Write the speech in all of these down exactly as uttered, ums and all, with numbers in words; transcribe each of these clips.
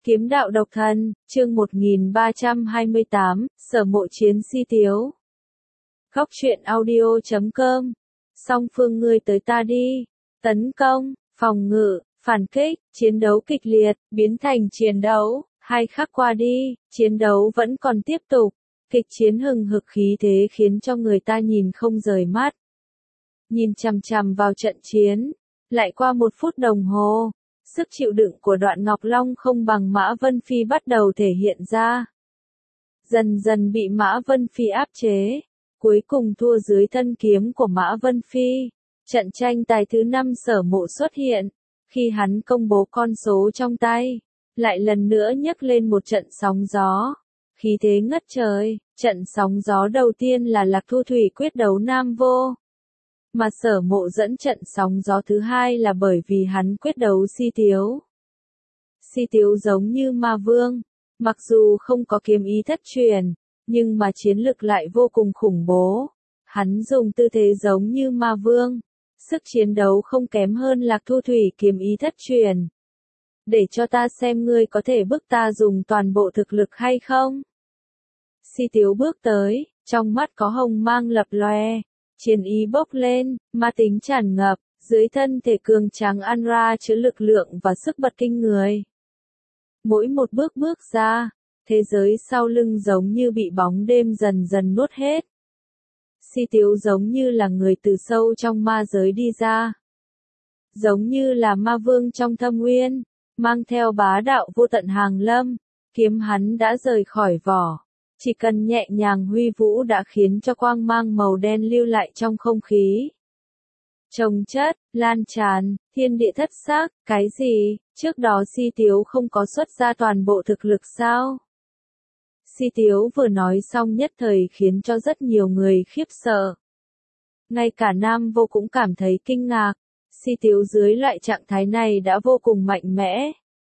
Kiếm đạo độc thân, chương một nghìn ba trăm hai mươi tám, Sở Mộ chiến Si Tiếu. Góc truyện audio chấm com. Song phương ngươi tới ta đi. Tấn công, phòng ngự, phản kích, chiến đấu kịch liệt, biến thành chiến đấu. Hai khắc qua đi, chiến đấu vẫn còn tiếp tục. Kịch chiến hừng hực khí thế khiến cho người ta nhìn không rời mắt. Nhìn chằm chằm vào trận chiến. Lại qua một phút đồng hồ. Sức chịu đựng của Đoạn Ngọc Long không bằng Mã Vân Phi bắt đầu thể hiện ra. Dần dần bị Mã Vân Phi áp chế. Cuối cùng thua dưới thân kiếm của Mã Vân Phi. Trận tranh tài thứ năm Sở Mộ xuất hiện. Khi hắn công bố con số trong tay. Lại lần nữa nhấc lên một trận sóng gió. Khí thế ngất trời. Trận sóng gió đầu tiên là Lạc Thu Thủy quyết đấu Nam Vô. Mà Sở Mộ dẫn trận sóng gió thứ hai là bởi vì hắn quyết đấu Si Tiếu. Si Tiếu giống như ma vương, mặc dù không có kiếm ý thất truyền, nhưng mà chiến lực lại vô cùng khủng bố. Hắn dùng tư thế giống như ma vương, sức chiến đấu không kém hơn Lạc Thu Thủy kiếm ý thất truyền. Để cho ta xem ngươi có thể bức ta dùng toàn bộ thực lực hay không. Si Tiếu bước tới, trong mắt có hồng mang lập lòe. Chiến ý bốc lên, ma tính tràn ngập, dưới thân thể cường tráng ăn ra chứa lực lượng và sức bật kinh người. Mỗi một bước bước ra, thế giới sau lưng giống như bị bóng đêm dần dần nuốt hết. Si Tiếu giống như là người từ sâu trong ma giới đi ra. Giống như là ma vương trong thâm nguyên, mang theo bá đạo vô tận hàng lâm, kiếm hắn đã rời khỏi vỏ. Chỉ cần nhẹ nhàng huy vũ đã khiến cho quang mang màu đen lưu lại trong không khí. Trồng chất, lan tràn, thiên địa thất sắc, cái gì, trước đó Si Tiếu không có xuất ra toàn bộ thực lực sao? Si Tiếu vừa nói xong nhất thời khiến cho rất nhiều người khiếp sợ. Ngay cả Nam Vô cũng cảm thấy kinh ngạc, Si Tiếu dưới loại trạng thái này đã vô cùng mạnh mẽ.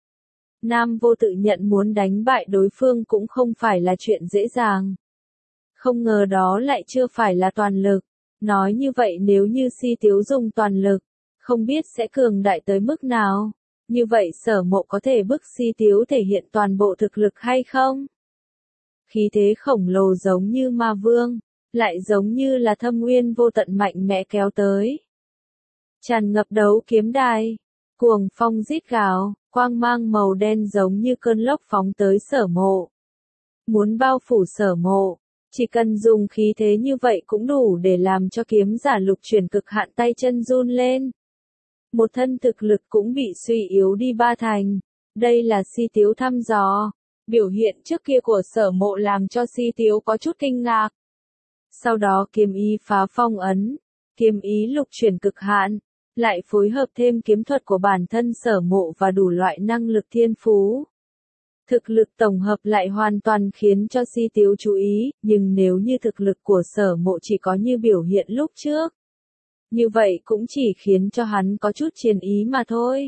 Nam Vô tự nhận muốn đánh bại đối phương cũng không phải là chuyện dễ dàng. Không ngờ đó lại chưa phải là toàn lực. Nói như vậy nếu như Si Tiếu dùng toàn lực, không biết sẽ cường đại tới mức nào. Như vậy Sở Mộ có thể bức Si Tiếu thể hiện toàn bộ thực lực hay không? Khí thế khổng lồ giống như ma vương, lại giống như là thâm nguyên vô tận mạnh mẽ kéo tới. Tràn ngập đấu kiếm đài, cuồng phong rít gào. Quang mang màu đen giống như cơn lốc phóng tới Sở Mộ. Muốn bao phủ Sở Mộ, chỉ cần dùng khí thế như vậy cũng đủ để làm cho kiếm giả lục chuyển cực hạn tay chân run lên. Một thân thực lực cũng bị suy yếu đi ba thành. Đây là Si Tiếu thăm dò. Biểu hiện trước kia của Sở Mộ làm cho Si Tiếu có chút kinh ngạc. Sau đó kiếm ý phá phong ấn, kiếm ý lục chuyển cực hạn. Lại phối hợp thêm kiếm thuật của bản thân Sở Mộ và đủ loại năng lực thiên phú. Thực lực tổng hợp lại hoàn toàn khiến cho Si Tiếu chú ý, nhưng nếu như thực lực của Sở Mộ chỉ có như biểu hiện lúc trước. Như vậy cũng chỉ khiến cho hắn có chút chiến ý mà thôi.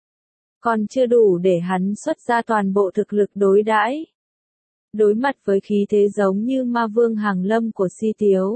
Còn chưa đủ để hắn xuất ra toàn bộ thực lực đối đãi. Đối mặt với khí thế giống như ma vương hàng lâm của Si Tiếu.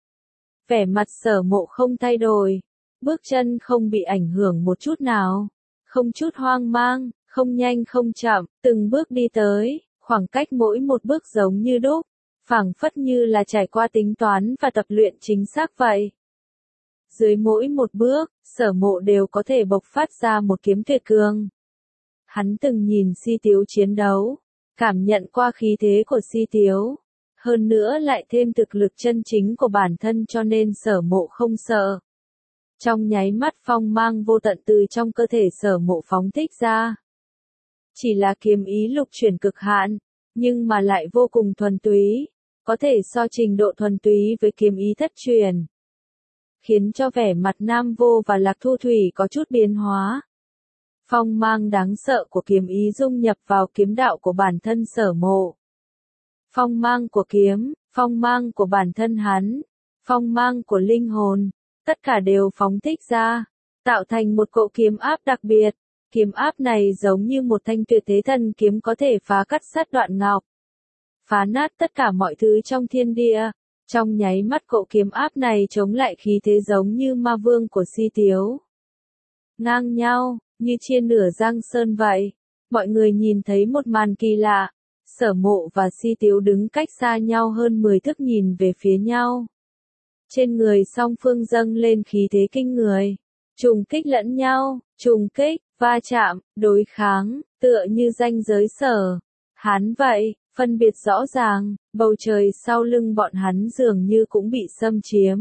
Vẻ mặt Sở Mộ không thay đổi. Bước chân không bị ảnh hưởng một chút nào, không chút hoang mang, không nhanh không chậm, từng bước đi tới, khoảng cách mỗi một bước giống như đúc, phảng phất như là trải qua tính toán và tập luyện chính xác vậy. Dưới mỗi một bước, Sở Mộ đều có thể bộc phát ra một kiếm tuyệt cường. Hắn từng nhìn Si Tiếu chiến đấu, cảm nhận qua khí thế của Si Tiếu, hơn nữa lại thêm thực lực chân chính của bản thân cho nên Sở Mộ không sợ. Trong nháy mắt phong mang vô tận từ trong cơ thể Sở Mộ phóng thích ra. Chỉ là kiếm ý lục chuyển cực hạn, nhưng mà lại vô cùng thuần túy, có thể so trình độ thuần túy với kiếm ý thất truyền. Khiến cho vẻ mặt Nam Vô và Lạc Thu Thủy có chút biến hóa. Phong mang đáng sợ của kiếm ý dung nhập vào kiếm đạo của bản thân Sở Mộ. Phong mang của kiếm, phong mang của bản thân hắn, phong mang của linh hồn. Tất cả đều phóng thích ra, tạo thành một cỗ kiếm áp đặc biệt. Kiếm áp này giống như một thanh tuyệt thế thần kiếm có thể phá cắt sát Đoạn Ngọc. Phá nát tất cả mọi thứ trong thiên địa. Trong nháy mắt cỗ kiếm áp này chống lại khí thế giống như ma vương của Si Tiếu. Ngang nhau, như chia nửa giang sơn vậy. Mọi người nhìn thấy một màn kỳ lạ. Sở Mộ và Si Tiếu đứng cách xa nhau hơn mười thước nhìn về phía nhau. Trên người song phương dâng lên khí thế kinh người. Trùng kích lẫn nhau, trùng kích, va chạm, đối kháng, tựa như ranh giới sở. Hán vậy, phân biệt rõ ràng, bầu trời sau lưng bọn hắn dường như cũng bị xâm chiếm.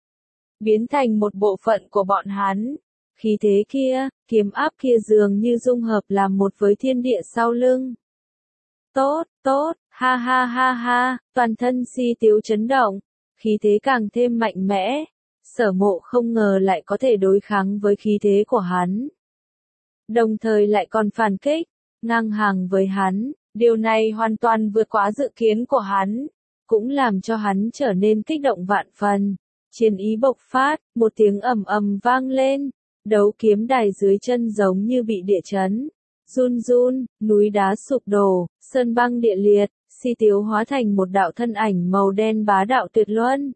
Biến thành một bộ phận của bọn hắn. Khí thế kia, kiếm áp kia dường như dung hợp làm một với thiên địa sau lưng. Tốt, tốt, ha ha ha ha, toàn thân Si Tiếu chấn động, khí thế càng thêm mạnh mẽ. Sở Mộ không ngờ lại có thể đối kháng với khí thế của hắn. Đồng thời lại còn phản kích, ngang hàng với hắn, điều này hoàn toàn vượt quá dự kiến của hắn, cũng làm cho hắn trở nên kích động vạn phần. Chiến ý bộc phát, một tiếng ầm ầm vang lên, đấu kiếm đài dưới chân giống như bị địa chấn. Run run, núi đá sụp đổ, sơn băng địa liệt, Si Tiếu hóa thành một đạo thân ảnh màu đen bá đạo tuyệt luân.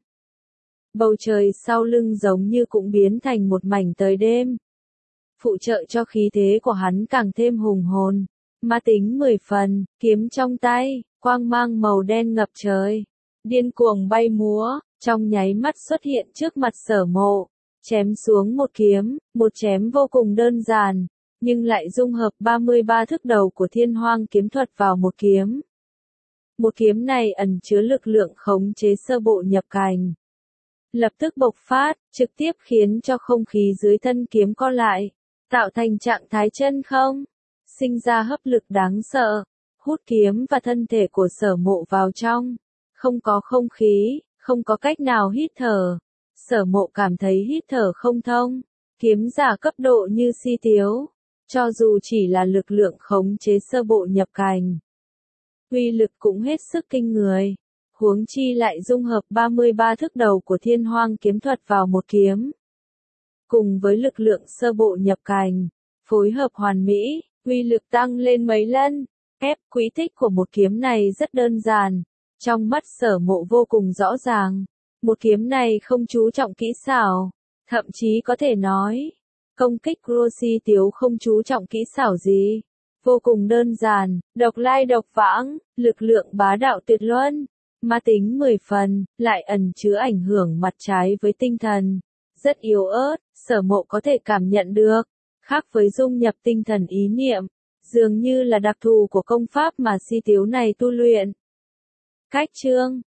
Bầu trời sau lưng giống như cũng biến thành một mảnh tới đêm. Phụ trợ cho khí thế của hắn càng thêm hùng hồn, ma tính mười phần, kiếm trong tay, quang mang màu đen ngập trời, điên cuồng bay múa, trong nháy mắt xuất hiện trước mặt Sở Mộ, chém xuống một kiếm, một chém vô cùng đơn giản, nhưng lại dung hợp ba mươi ba thức đầu của Thiên Hoang kiếm thuật vào một kiếm. Một kiếm này ẩn chứa lực lượng khống chế sơ bộ nhập cảnh. Lập tức bộc phát, trực tiếp khiến cho không khí dưới thân kiếm co lại, tạo thành trạng thái chân không, sinh ra hấp lực đáng sợ, hút kiếm và thân thể của Sở Mộ vào trong. Không có không khí, không có cách nào hít thở. Sở Mộ cảm thấy hít thở không thông. Kiếm giả cấp độ như Si Tiếu, cho dù chỉ là lực lượng khống chế sơ bộ nhập cảnh, uy lực cũng hết sức kinh người. Huống chi lại dung hợp ba mươi ba thức đầu của Thiên Hoang kiếm thuật vào một kiếm. Cùng với lực lượng sơ bộ nhập cảnh, phối hợp hoàn mỹ, uy lực tăng lên mấy lần. Ép quỹ tích của một kiếm này rất đơn giản, trong mắt Sở Mộ vô cùng rõ ràng. Một kiếm này không chú trọng kỹ xảo, thậm chí có thể nói, công kích của Si Tiếu không chú trọng kỹ xảo gì. Vô cùng đơn giản, độc lai độc vãng, lực lượng bá đạo tuyệt luân. Ma tính mười phần, lại ẩn chứa ảnh hưởng mặt trái với tinh thần. Rất yếu ớt, Sở Mộ có thể cảm nhận được. Khác với dung nhập tinh thần ý niệm, dường như là đặc thù của công pháp mà Si Tiếu này tu luyện. Cách chương